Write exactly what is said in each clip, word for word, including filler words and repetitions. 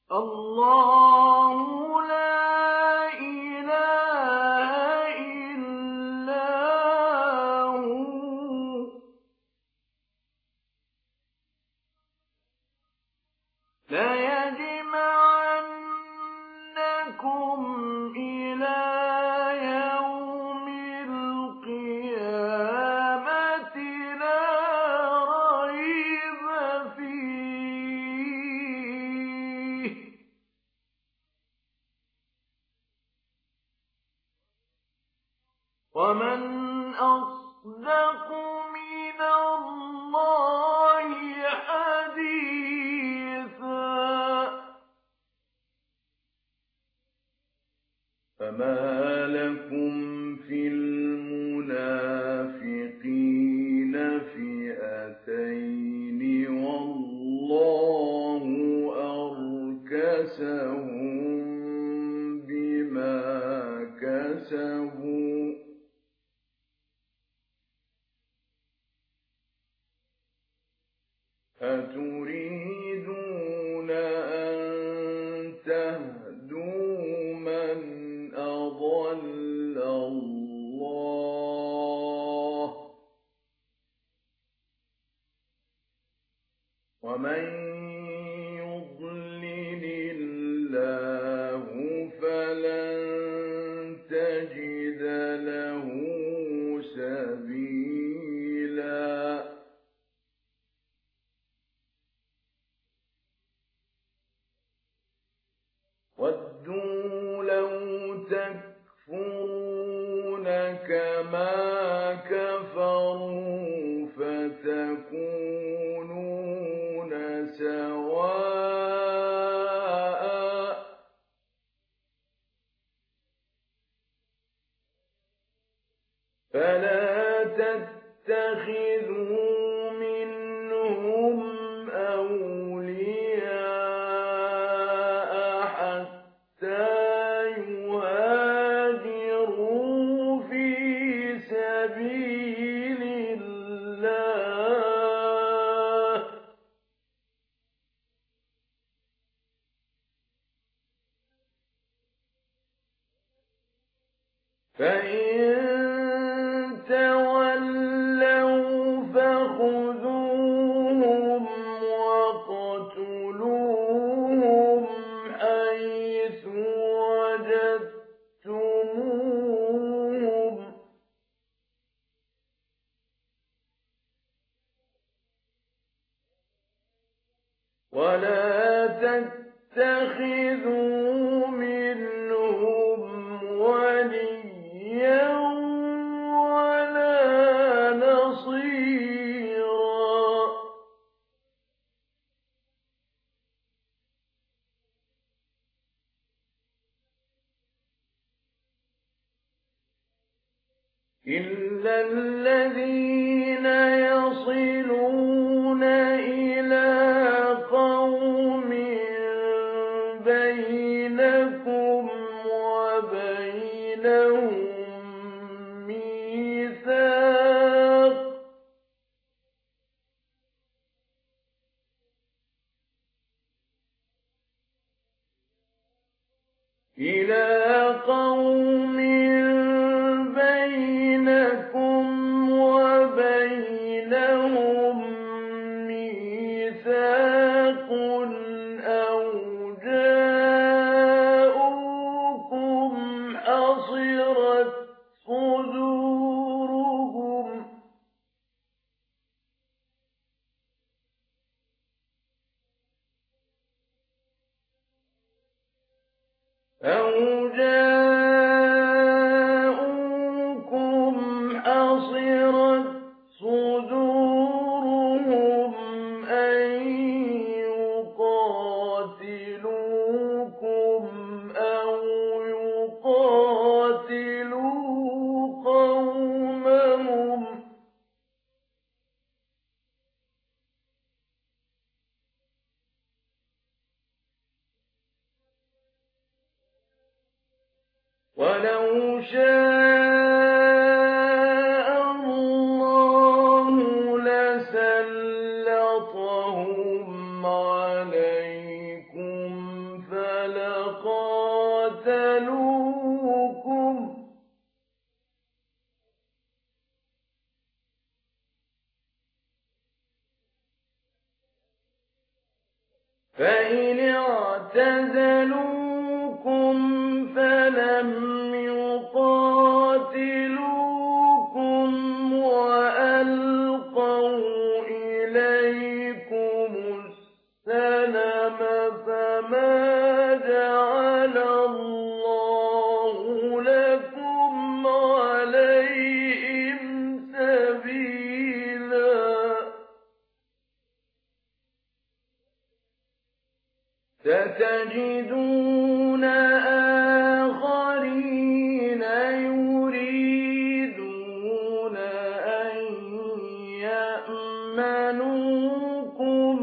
الله لا إله إلا هو ليجمعنكم إلى يوم القيامة لا ريب فيه ومن أصدق من الله حديثا فما لكم في المنافقين فئتين والله أركسهم بما كسبوا أتريدون أن تهدوا من أضل الله ومن يضلل الله فلن تجد له سبيلا ودوا لو تكفرون كما كفروا فتكونون سواء فلا تتخذوا منهم أولياء حتى يهاجروا في سبيل الله فإن تولوا فخذوهم وَاقْتُلُوهُمْ حَيْثُ وَجَدتُّمُوهُمْ ۖ وَلَا تَتَّخِذُوا مِنْهُمْ وَلِيًّا وَلَا نَصِيرًا إِلَّا الَّذِينَ يَصِلُونَ إِلَىٰ قَوْمٍ بَيْنَكُمْ وَبَيْنَهُم مِّيثَاقٌ إِلَىٰ قَوْمٍ بَيْنَكُمْ وَبَيْنَهُم مِّيثَاقٌ أَوْ جَاءُوكُمْ حَصِرَتْ صُدُورُهُمْ أَوْ جَاءُوكُمْ حَصِرَتْ صُدُورُهُمْ أَن يُقَاتِلُوكُمْ أَوْ يُقَاتِلُوا قَوْمَهُمْ ۚ وَلَوْ شَاءَ اللَّهُ لَسَلَّطَهُمْ عَلَيْكُمْ فإن اعتزلوكم فلم يقاتلوكم وألقوا إليكم السلم فما جعل الله لكم عليهم سبيلا ستجدون آخرين يريدون أن يأمنوكم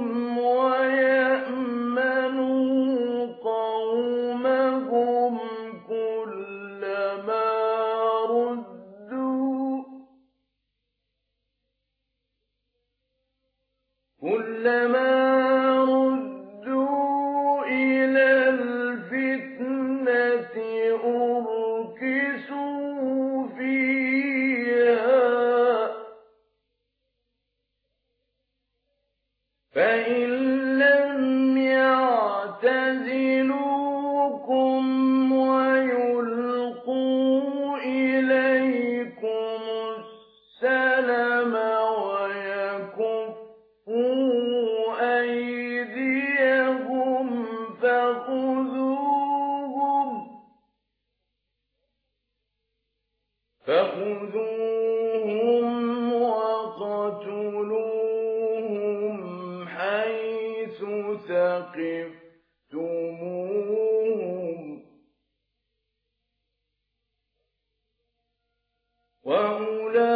ويأمنوا قومهم كلما ردوا كلما ردوا إلى الفتنة أركسوا فيها فإن لم يعتزلوكم ويلقوا إليكم السلم ويكفوا أيديهم فخذوهم فخذوهم وقتلوهم حيث ثقفتموهم وأولئك